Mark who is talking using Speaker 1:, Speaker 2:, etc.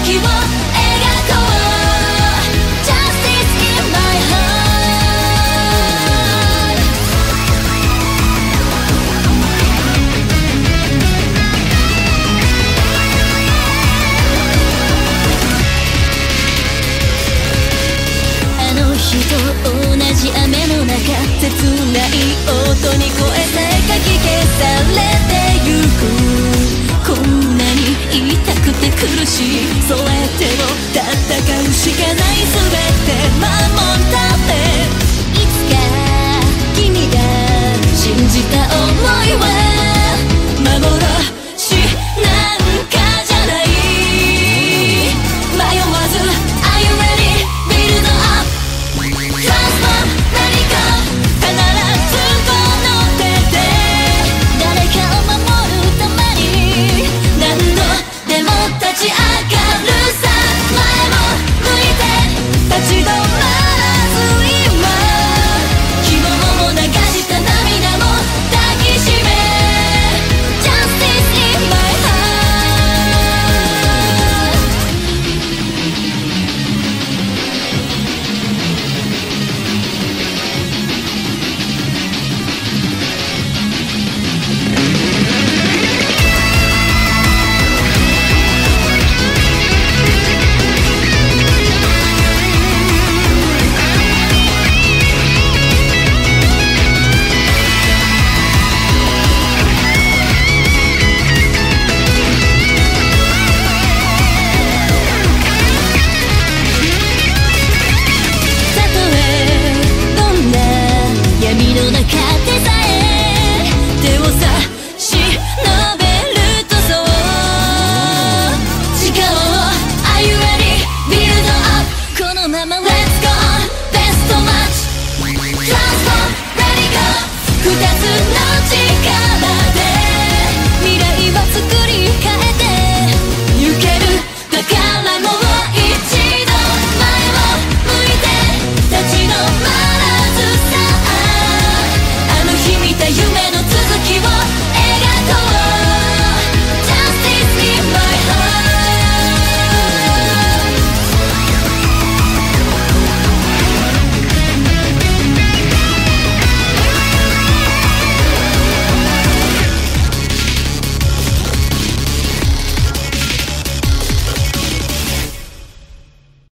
Speaker 1: きを描こう Justice in my heart あの日と同じ雨の中切ない音に声さえかき消されてゆくこんなに痛くて苦しいそれでも戦うしかない全て守ったっていつか君が信じた想いは幻なんかじゃない迷わず Are you ready? Build up Transform 何か必ずこの手で誰かを守るために何度でも立ち上がる